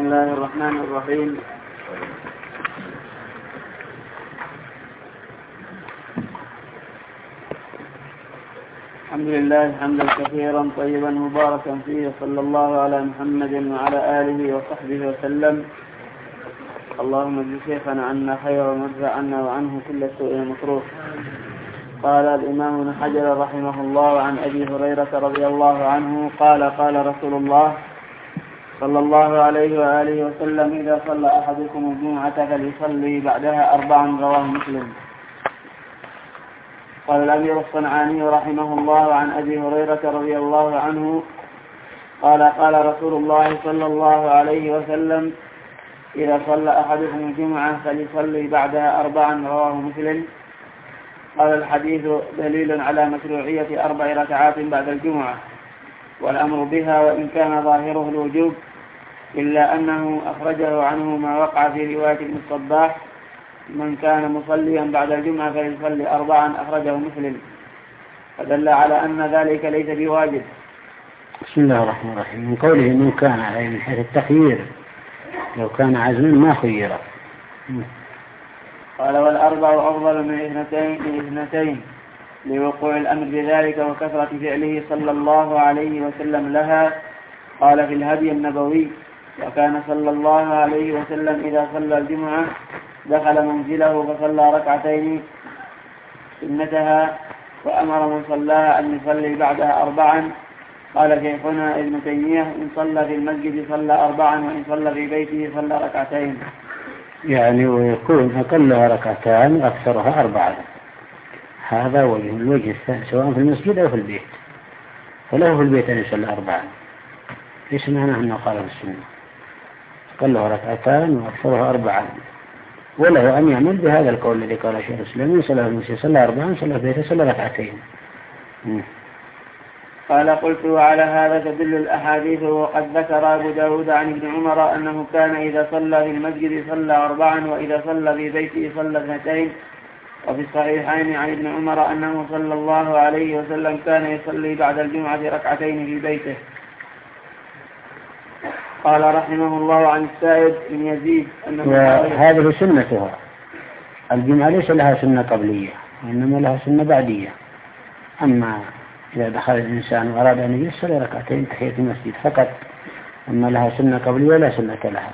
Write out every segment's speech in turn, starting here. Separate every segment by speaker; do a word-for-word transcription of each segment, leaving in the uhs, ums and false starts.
Speaker 1: الله الرحمن الرحيم. الحمد لله حمدا كثيرا طيبا مباركا فيه، صلى الله على محمد وعلى آله وصحبه وسلم. اللهم اجز شيخنا عنا خيرا وادفع عنا وعنه كل سوء مكروه. قال الإمام ابن حجر رحمه الله عن أبي هريرة رضي الله عنه قال قال رسول الله صلى الله عليه وآله وسلم: إذا صلى أحدكم الجمعة فليصلي بعدها أربعا. رواه مسلم. قال الأمير الصنعاني رحمه الله عن أبي هريرة رضي الله عنه قال قال رسول الله صلى الله عليه وسلم: إذا صلى أحدكم الجمعة فليصلي بعدها أربعا. رواه مسلم. قال الحديث دليل على مشروعية أربع ركعات بعد الجمعة والأمر بها، وإن كان ظاهره الوجوب، إلا أنه أخرجه عنه ما وقع في رواية ابن الصباح: من كان مصليا بعد الجمعة فليصلي أربعا. أخرجه مسلم، فدل على أن ذلك ليس بواجب.
Speaker 2: بسم الله الرحمن الرحيم. من قوله من كان عليه من حيث التخيير، لو كان عزما ما خيره.
Speaker 1: قال: والأربع أفضل من اثنتين من اثنتين لوقوع الأمر بذلك وكثرة فعله صلى الله عليه وسلم لها. قال في الهدي النبوي: وكان صلى الله عليه وسلم إذا صلى الجمعة دخل منزله فصلى ركعتين سنتها، وأمر من صلاها أن يصلي بعدها أربعا. قال شيخنا ابن تيمية: إن صلى في المسجد صلى أربعا، وإن صلى في بيته صلى ركعتين.
Speaker 2: يعني ويكون أقلها ركعتان وأكثرها أربعة. هذا وجه الوجه الثاني، سواء في المسجد أو في البيت. فله في البيت أن يصلي أربعا. ليس معناه أنه قال في السنة أقلها ركعتان وأكثرها أربعا، وله أن يعمل بهذا القول الذي قال شيخ الإسلام: إن صلى في المسجد صلى أربعا، صلى في بيته صلى ركعتين.
Speaker 1: قال: قلت: وعلى هذا تدل الأحاديث، وقد ذكر أبو داود عن ابن عمر أنه كان إذا صلى في المسجد صلى أربعا، وإذا صلى في بيته صلى اثنتين. وفي الصحيحين عن ابن عمر أنه صلى الله عليه وسلم كان يصلي بعد الجمعة ركعتين في بيته. قال رحمه الله عن السائب بن يزيد أنه
Speaker 2: وهذه سنتها. الجمعة ليس لها سنة قبلية، وإنما لها سنة بعدية. أما إذا دخل الإنسان وأراد أن يصلي ركعتين تحية المسجد فقط، أما لها سنة قبلية لا سنة لها.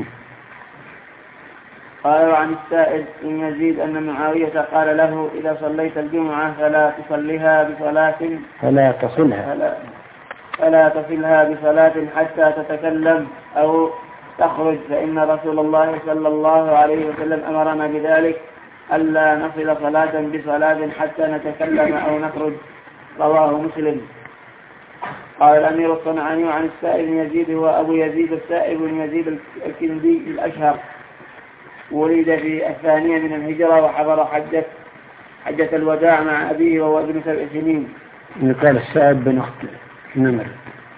Speaker 1: قال عن السائب بن يزيد أن معاوية قال له: إذا صليت الجمعة فلا تصليها بصلاة
Speaker 2: فلا تصلها
Speaker 1: فلا, فلا تصلها بصلاة حتى تتكلم أو تخرج، فإن رسول الله صلى الله عليه وسلم أمرنا بذلك، ألا نصل صلاة بصلاة حتى نتكلم أو نخرج. رواه مسلم. قال الأمير الصنعاني عن السائب بن يزيد: هو أبو يزيد السائب بن يزيد الكندي الأشهر، ولد في الثانية من الهجرة، وحضر حجة حجة الوداع مع أبيه وهو ابن سبع سنين.
Speaker 2: قال السائب بن أخت نمر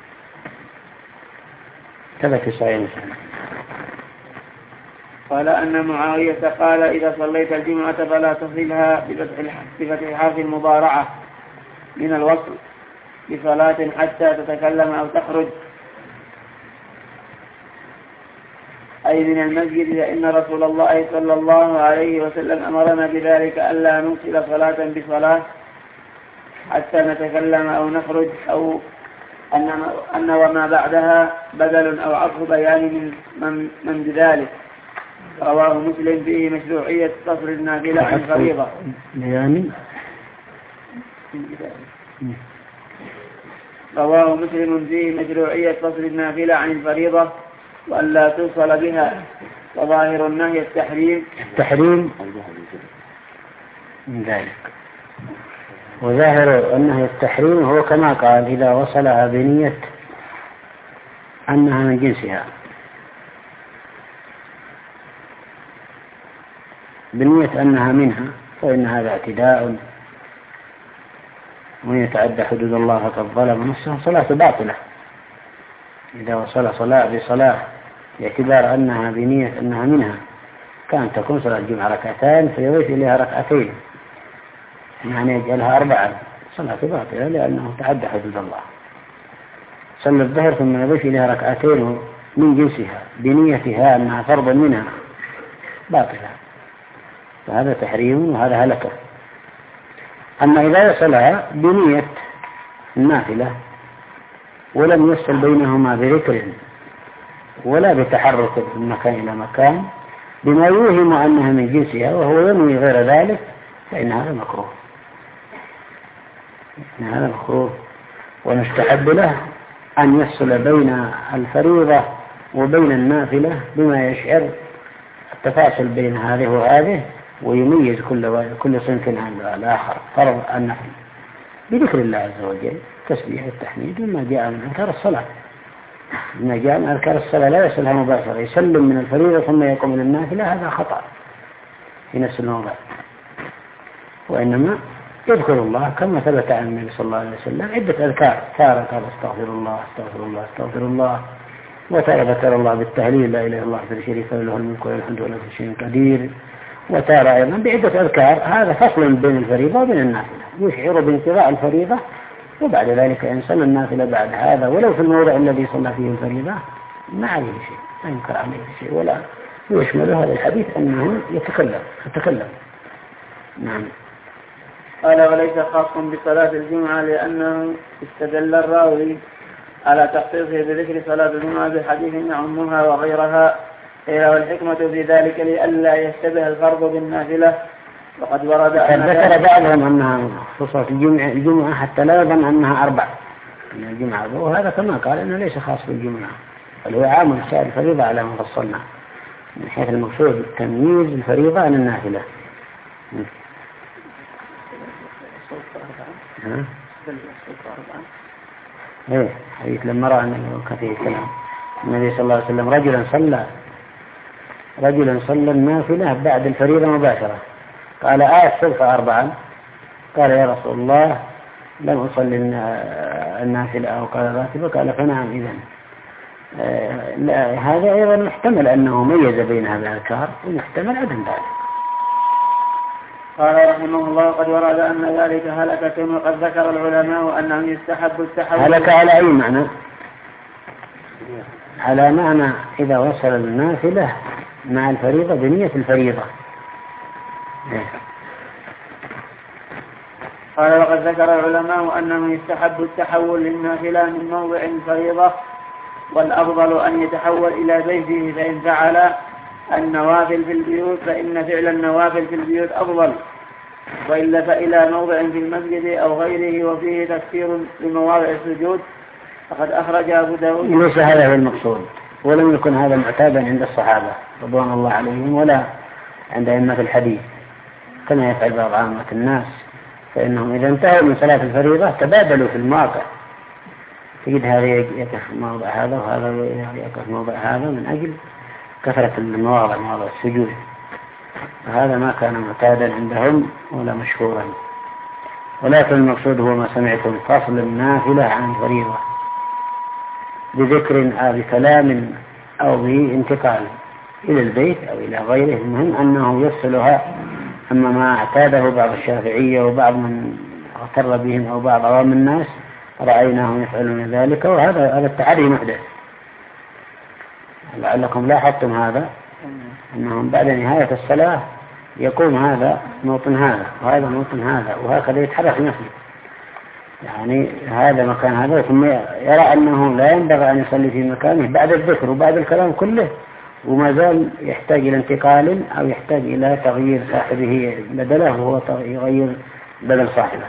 Speaker 2: ثبت صحيح.
Speaker 1: قال أن معاوية قال: إذا صليت الجمعة فلا تصلها بفتح حرف المضارعة من الوصل بصلاة حتى تتكلم أو تخرج، أي من المسجد، لأن رسول الله صلى الله عليه وسلم أمرنا بذلك، ألا نوصل صلاة بصلاة حتى نتكلم أو نخرج، أو أن وما بعدها بدل أو عطف بيان من, من, من بذلك. رواه مسلم فيه مشروعية قصر النافلة عن فريضة.
Speaker 2: يعني
Speaker 1: رواه مسلم فيه مشروعية قصر النافلة عن الفريضة وألا توصل بها، وظاهر النهي التحريم
Speaker 2: التحريم من ذلك، وظاهر النهي التحريم هو كما قال: إذا وصلها بنية أنها من جنسها، بنية أنها منها، فإن هذا اعتداء، ومن يتعدى حدود الله فقد ظلم نفسه. صلاة باطلة إذا وصل صلاة بصلاة باعتبار أنها بنية أنها منها، كانت تكون صلاة الجمعة ركعتان فيضيف إليها ركعتين، يعني يجعلها أربعة، صلاة باطلة لأنه تعدى حدود الله. صلى الظهر ثم يضيف إليها ركعتين من جنسها بنيتها أنها فرض منها باطلة، فهذا تحريم وهذا هلكة. أما إذا وصلها بنية النافلة ولم يصل بينهما بذكر ولا بتحرك من مكان إلى مكان بما يوهم أنها من جنسها وهو ينوي غير ذلك، فإن هذا مكروه، إن هذا مكروه. ونستحب له أن يفصل بين الفريضة وبين النافلة بما يشعر التفاصل بين هذه وهذه، ويميز كل كل صنف عن الآخر. فرض النفل بذكر الله عز وجل، تسبيح التحميد، مما جاء من أذكار الصلاة. ما جاء من أذكار الصلاة لا يصلها مباشرة، يسلم من الفريضة ثم يقوم من النافلة، هذا خطأ في نفس الموضع. وإنما يذكر الله كما ثبت عن النبي صلى الله عليه وسلم عدة أذكار، تارة قال استغفر الله استغفر الله استغفر الله، وتارة ذكر الله بالتهليل لا إله إلا الله وحده لا شريك له له الملك وله الحمد وله كل شيء قدير، وتارة أيضا بعدة أذكار. هذا فصل بين الفريضة وبين النافلة، يشعر بانتظاء الفريضة، وبعد ذلك إن صلى النافلة بعد هذا ولو في الموضع الذي صلى فيه الفريضة ما عليه شيء، لا ينكر عليه شيء، ولا يشمل هذا الحديث أنه يتكلم يتكلم نعم.
Speaker 1: قال وليس خاص بصلاة الجمعة، لأنه استدل الراوي على تخصيصه بذكر صلاة الجمعة بحديث يعمها وغيرها، قيل والحكمة في ذلك لئلا يشتبه الفرض بالنافلة. وقد ورد أن
Speaker 2: ذكر بعضهم أنها خصوصا الجمعة, الجمعة حتى لا يظن أنها أربع من الجمعة، وهذا كما قال أنه ليس خاص بالجمعة، بل هو عام سائر الفريضة على ما فصلنا، من حيث المقصود تمييز الفريضة عن النافلة. ها؟ ايه حديث لما رأى أنه كثير كلام النبي صلى الله عليه وسلم رجلا صلى رجلا صلى النافلة بعد الفريضة مباشرة، قال آه الصبح أربعا، قال يا رسول الله لم أصلي النافلة أو قال راتبة، قال فنعم إذن. آه هذا أيضا محتمل أنه ميز بينها بالأذكار، ومحتمل عدم ذلك.
Speaker 1: قال رحمه الله قد ورد أن ذلك هلكة، وقد ذكر العلماء أنهم يستحب التحول.
Speaker 2: هلك على أي معنى؟ على معنى إذا وصل النافلة مع الفريضة بنية الفريضة.
Speaker 1: قال وقد ذكر العلماء أنه يستحب التحول للنافلة من موضع الفريضة، والأفضل أن يتحول إلى بيته، فإن فعل النوافل في البيوت فإن فعل النوافل في البيوت أفضل، وإلا فإلى موضع في المسجد أو غيره وفيه تفسير لمواضع السجود. فقد أخرج أبو داود.
Speaker 2: ليس هذا هو المقصود، ولم يكن هذا معتادا عند الصحابة رضوان الله عليهم ولا عند أئمة الحديث كما يفعل بعض عامة الناس، فإنهم إذا انتهوا من صلاة الفريضة تبادلوا في المواقع، تجد هذا يقف موضع هذا وهذا يقف موضع هذا من أجل كثرة المواضع مواضع السجود، فهذا ما كان معتادا عندهم ولا مشهورا. ولكن المقصود هو ما سمعتم فصل النافلة عن الفريضة بذكر أو بكلام أو بانتقال إلى البيت أو إلى غيره، المهم أنه يفصلها. أما ما اعتاده بعض الشافعية وبعض من اغتر بهم أو بعض عوام الناس رأيناهم يفعلون ذلك، وهذا هذا التعري محدث. لعلكم لاحظتم هذا، أنهم بعد نهاية الصلاة يقوم هذا موطن هذا وهذا موطن هذا، وهكذا يتحرك نفسه، يعني هذا مكان هذا، ثم يرى أنه لا ينبغي أن يصلي في مكانه بعد الذكر وبعد الكلام كله، وما زال يحتاج إلى انتقال أو يحتاج إلى تغيير صاحبه بدله، وهو يغير بدل صاحبه.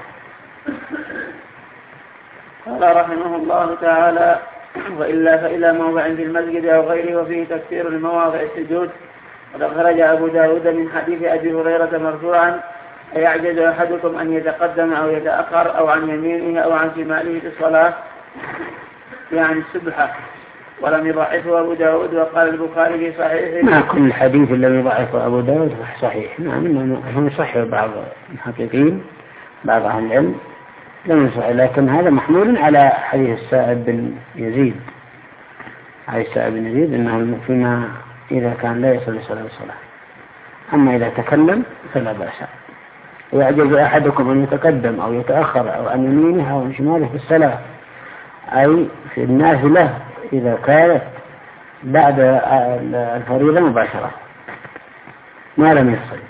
Speaker 1: قال رحمه الله تعالى وإلا فإلى موضع في المسجد أو غيره وفيه تكثير لمواضع السجود. وقد أخرج أبو داود من حديث أبي هريرة مرفوعا أيعجز أحدكم أن يتقدم أو يتأخر أو عن يمينه أو عن شماله في الصلاة، يعني السبحة. ولم يضعفه أبو داود، وقال البخاري في صحيحه
Speaker 2: ما كل الحديث الذي يضعفه أبو داود صحيح، نعم هم يصحح بعض المحققين بعض أهل العلم لم يصح، لكن هذا محمول على حديث السائب بن يزيد حديث السائب بن يزيد أنه فيما إذا كان لا يصل لصلاة الصلاة، أما إذا تكلم فلا بأس. ويعجز أحدكم أن يتقدم أو يتأخر أو عن يمينه أو عن شماله في الصلاة، أي في النافلة إذا كانت بعد الفريضة مباشرة ما لم يصل.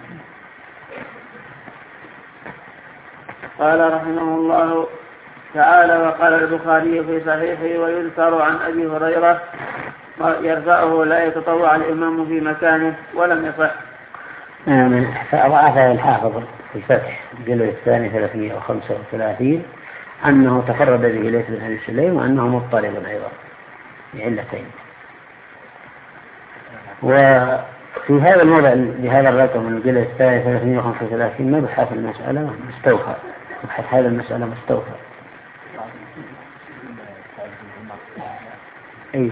Speaker 1: قال رحمه الله تعالى: وقال البخاري في صحيحه: ويذكر عن أبي هريرة يرفعه لا يتطوع الإمام في مكانه، ولم يصح.
Speaker 2: من ضعفه الحافظ في الفتح الجلد الثاني ثلاثمائة وخمسة وثلاثين أنه تفرد به ليث بن أبي سليم وأنه مضطرب أيضا بعلتين. وفي هذا الموضع بهذا الرقم من الجلد الثاني ثلاثمائة وخمسة وثلاثين مبحث المسألة مستوفى، مبحث هذا المسألة مستوفى. أيوة.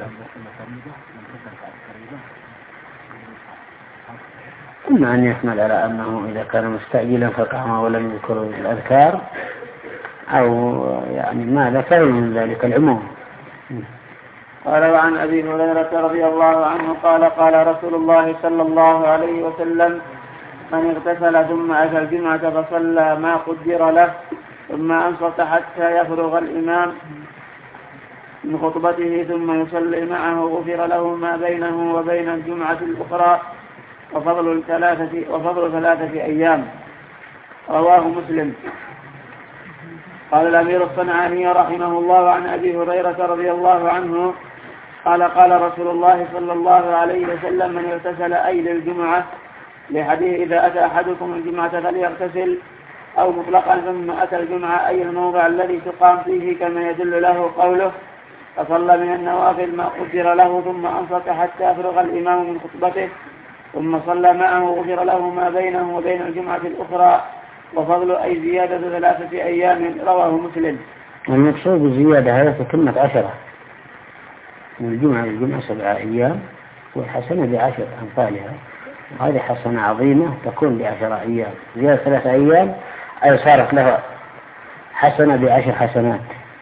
Speaker 2: إما أن يحمل على أنه إذا كان مستعجلا فقام ولم يذكر الأذكار، أو يعني ما ذكر من ذلك العموم.
Speaker 1: قال: وعن أبي هريرة رضي الله عنه قال: قال رسول الله صلى الله عليه وسلم: من اغتسل ثم أتى الجمعة فصلى ما قدر له ثم أنصت حتى يفرغ الإمام من خطبته ثم يصلي معه غفر له ما بينه وبين الجمعة الأخرى وفضل ثلاثة, وفضل ثلاثة أيام. رواه مسلم. قال الأمير الصنعاني رحمه الله عن أبي هريرة رضي الله عنه قال: قال رسول الله صلى الله عليه وسلم: من اغتسل أي للجمعة، لحديث إذا أتى أحدكم الجمعة فليغتسل، أو مطلقا ثم أتى الجمعة أي الموضع الذي تقام فيه، كما يدل له قوله: فصلى من النوافل ما قدر له ثم أنصت حتى أفرغ الإمام من خطبته ثم صلى معه غفر له ما بينه وبين الجمعة الأخرى وفضل أي زيادة ثلاثة أيام. رواه مسلم.
Speaker 2: المقصود بالزيادة هذا تتمة عشرة، من الجمعة للجمعة سبعة أيام، والحسنة بعشر أمثالها، وهذه حسنة عظيمة تكون بعشر أيام. زيادة ثلاثة أيام أي صارت له حسنة بعشر حسنات.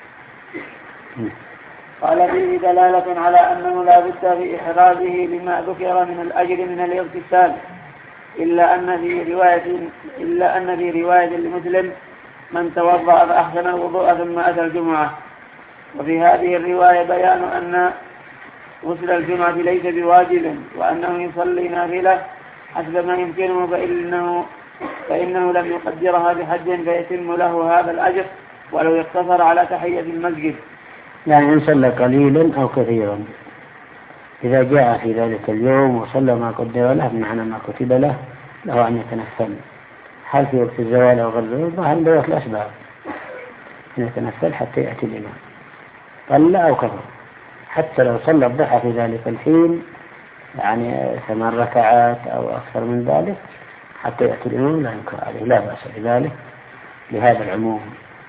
Speaker 1: قال: فيه دلالة على أنه لا بد في إحرازه بما ذكر من الأجر من الاغتسال، إلا أن في رواية إلا أن في رواية لمسلم: من توضأ فأحسن الوضوء ثم أتى الجمعة. وفي هذه الرواية بيان أن غسل الجمعة ليس بواجب، وأنه يصلي نافلة حسب ما يمكنه، فإنه, فإنه لم يقدرها بحج فيتم له هذا الأجر ولو يقتصر على تحية المسجد.
Speaker 2: يعني إن صلى قليلا أو كثيرا، إذا جاء في ذلك اليوم وصلى ما قدر له بمعنى ما كتب له، له أن يتنفل. هل في وقت الزوال أو غير الزوال؟ هل بيوت الأسباب أن يتنفل حتى يأتي الإمام، قل أو كثر. حتى لو صلى الضحى في ذلك الحين يعني ثمان ركعات أو أكثر من ذلك حتى يأتي الإمام لا ينكر عليه، لا بأس بذلك لهذا العموم.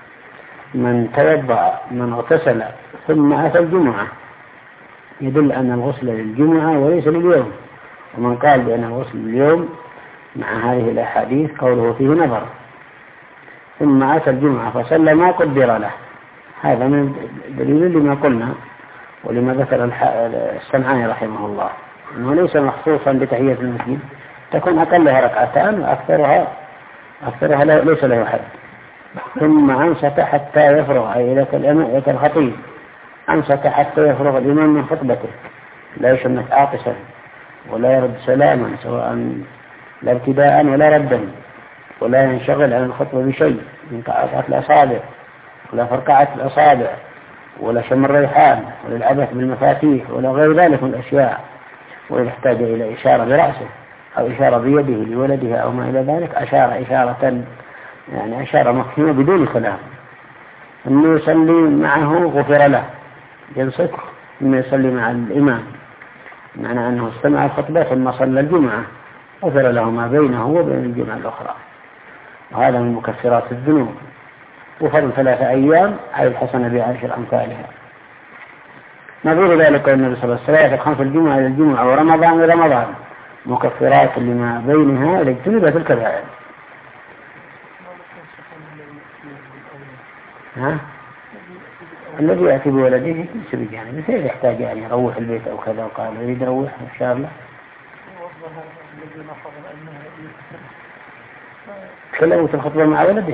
Speaker 2: من توضأ من اغتسل ثم أتى الجمعة يدل أن الغسل للجمعة وليس لليوم. ومن قال بأن الغسل لليوم مع هذه الأحاديث قوله فيه نظر. ثم أتى الجمعة فصلى ما قدر له، هذا من دليل لما قلنا ولما ذكر الصنعاني رحمه الله، أنه ليس مخصوصا بتحية المسجد، تكون أقلها ركعتان وأكثرها أكثرها ليس له حد. ثم أنصت حتى يفرغ، أي إلى الخطيب أنصت حتى يفرغ الإمام من خطبته، لا يشمت عاطسا ولا يرد سلاما، سواء لا ابتداء ولا ردا، ولا ينشغل عن الخطبة بشيء من قعقعة الأصابع ولا فرقعة الأصابع ولا شم الريحان ولا العبث بالمفاتيح ولا غير ذلك من الأشياء. ويحتاج إلى إشارة برأسه أو إشارة بيده لولده أو ما إلى ذلك، أشار إشارة يعني أشار مفهومة بدون كلام. أنه يصلي معه غفر له، ينصت أنه يصلي مع الإمام، معنى أنه استمع الخطبة ثم صلى الجمعة غفر له ما بينه وبين الجمعة الأخرى. وهذا من مكفرات الذنوب. وفضل ثلاثة أيام أي الحسنة بعشر أمثالها. نظير ذلك النبي صلى الله عليه وسلم: خمس الجمعة إلى الجمعة ورمضان إلى رمضان مكفرات لما بينها إلى اجتنبت الكبائر. ها؟ الذي يأتي بولده ليس بجانب، مثل يحتاج أن يروح البيت أو كذا وقال يريد يروح إن شاء الله. كلمت الخطبة مع ولده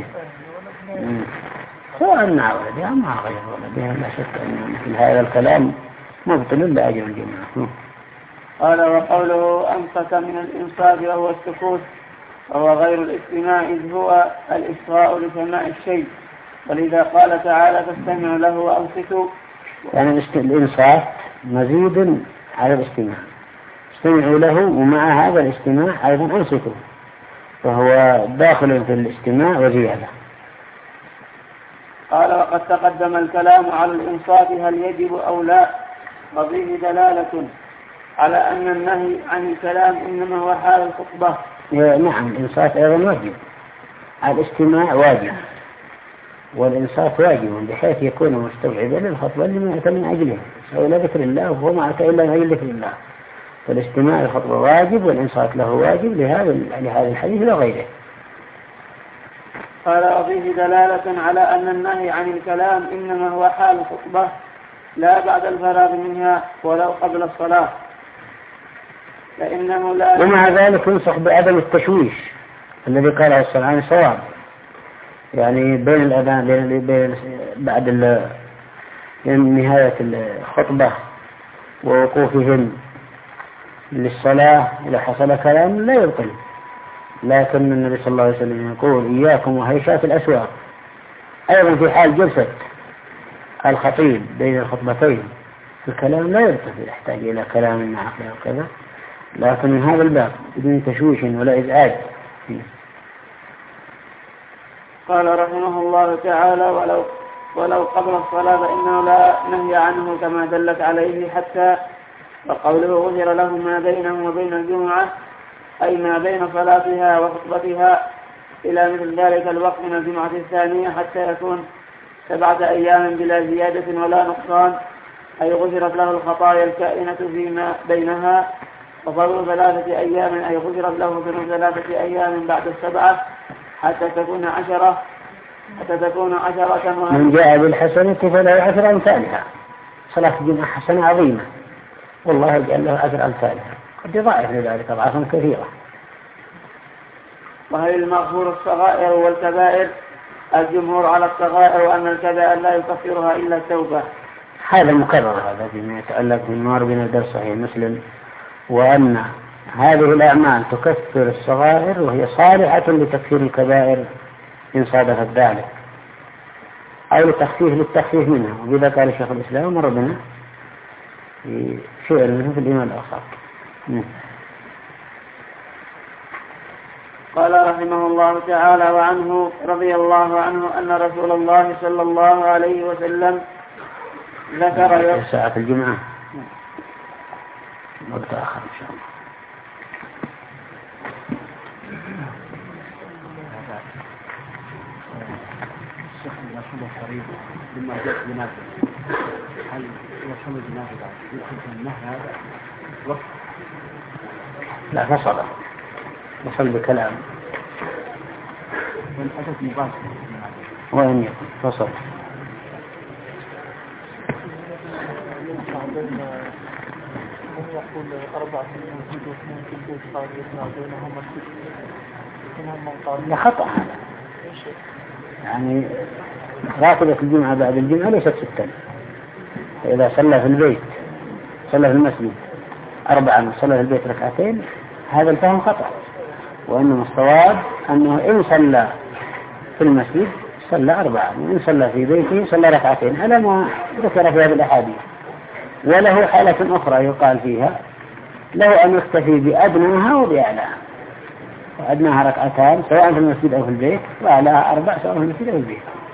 Speaker 2: سواء مع ولده أو مع غير ولده، لا شك أن مثل هذا الكلام مبطل لا أجر الجماعة.
Speaker 1: قال وقوله أمسك من الإنصات وهو السكوت وهو غير الاستماع إذ هو الإصغاء لسماع الشيء، ولذا قال تعالى فاستمعوا له وأنصتوا.
Speaker 2: يعني الإنصات مزيد على الاستماع، استمعوا له ومع هذا الاستماع أيضا أنصتوا، فهو داخل في الاستماع وزيادة.
Speaker 1: قال وقد تقدم الكلام على الإنصات هل يجب أو لا، وفيه دلالة على أن النهي عن الكلام إنما هو حال الخطبة.
Speaker 2: نعم الإنصات أيضا واجب، الاستماع واجب والإنصات واجب بحيث يكون مستوعبا للخطبة اللي ما أتى من أجله أو لا ذكر الله وهو ما أتى إلا من أجل ذكر الله، فالاستماع للخطبة واجب والإنصات له واجب لهذا لهذا الحديث لا غيره.
Speaker 1: قال وفيه دلالة على أن النهي عن الكلام إنما هو حال الخطبة لا بعد الفراغ منها ولو قبل الصلاة، فإنه لا.
Speaker 2: ومع ذلك ينصح بعدم التشويش الذي قاله الصنعاني صواب، يعني بين الأذان بين بعد نهاية الخطبة ووقوفهم للصلاة إذا حصل كلام لا يبطل، لكن النبي صلى الله عليه وسلم يقول إياكم وهيشات الأسواق. أيضا في حال جلسة الخطيب بين الخطبتين الكلام لا يبطل، يحتاج إلى كلام مع عقله وكذا، لكن من هذا الباب بدون تشويش ولا إزعاج.
Speaker 1: قال رحمه الله تعالى ولو, ولو قبل الصلاة فإنه لا نهي عنه كما دلت عليه حتى، وقوله غفر له ما بينه وبين الجمعة أي ما بين صلاتها وخطبتها إلى مثل ذلك الوقت من الجمعة الثانية حتى يكون سبعة أيام بلا زيادة ولا نقصان، أي غفرت له الخطايا الكائنة فيما بينها، وفضل ثلاثة أيام أي غفرت له في ثلاثة أيام بعد السبعة حتى تكون عشرة حتى تكون عشرة.
Speaker 2: من جاء بالحسنة فله عشر أمثالها، صلاة الجمعة حسنة عظيمة والله يجعل له عشر أمثالها، قد يضاعف لذلك أضعافا كثيرة.
Speaker 1: وهل المغفور الصغائر والكبائر؟ الجمهور على الصغائر وأن الكبائر لا يكفرها إلا التوبة.
Speaker 2: هذا مكرر هذا فيما يتعلق بالنار بين الدرس صحيح مسلم، وأن هذه الأعمال تكفر الصغائر وهي صالحة لتكفير الكبائر إن صادفت ذلك أو لتخفيف للتخفيف منها، وبذا قال شيخ الإسلام مر بنا في شعر منه في الإيمان الآخر.
Speaker 1: قال رحمه الله تعالى وعنه رضي الله عنه أن رسول الله صلى الله عليه وسلم ذكر يوم
Speaker 2: ساعة الجمعة وقت آخر إن شاء الله.
Speaker 3: لما جاء جنازة هل يصل الجنازة بعد يدخل النهي هذا وقت؟
Speaker 2: لا فصل وصل بكلام
Speaker 3: من أساس مباشر
Speaker 2: وين يكون فصل.
Speaker 3: يقول أربعة من الجد واثنين في البيت قال يسمع بينهما الست.
Speaker 2: لا خطأ هذا، يعني راتبة الجمعة بعد الجمعة ليست ستا، فإذا صلى في البيت صلى في المسجد أربعة وصلى في البيت ركعتين هذا الفهم خطأ، وإنما الصواب أنه إن صلى في المسجد صلى أربعة وإن صلى في بيته صلى ركعتين على ما ذكر في هذه الأحاديث. وله حالة أخرى يقال فيها له أن يكتفي بأدناها وبأعلاها، وأدناها ركعتان سواء في المسجد أو في البيت، وأعلاها أربع سواء في المسجد أو في البيت.